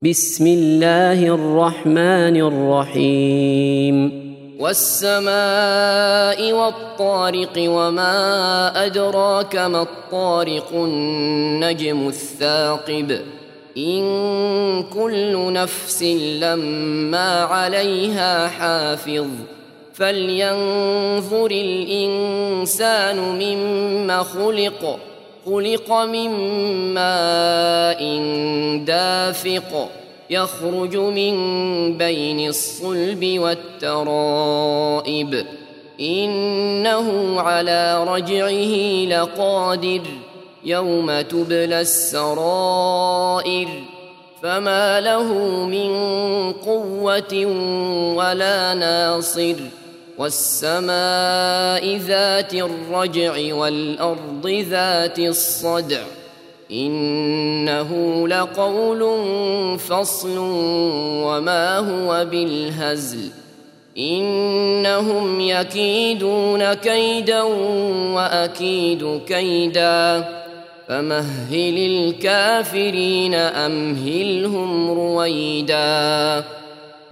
بسم الله الرحمن الرحيم والسماء والطارق وما أدراك ما الطارق النجم الثاقب إن كل نفس لما عليها حافظ فلينظر الإنسان مما خلق من ماء دافق يخرج من بين الصلب والترائب إنه على رجعه لقادر يوم تبلى السرائر فما له من قوة ولا ناصر والسماء ذات الرجع والأرض ذات الصدع إنه لقول فصل وما هو بالهزل إنهم يكيدون كيدا وأكيد كيدا فمهل الكافرين أمهلهم رويدا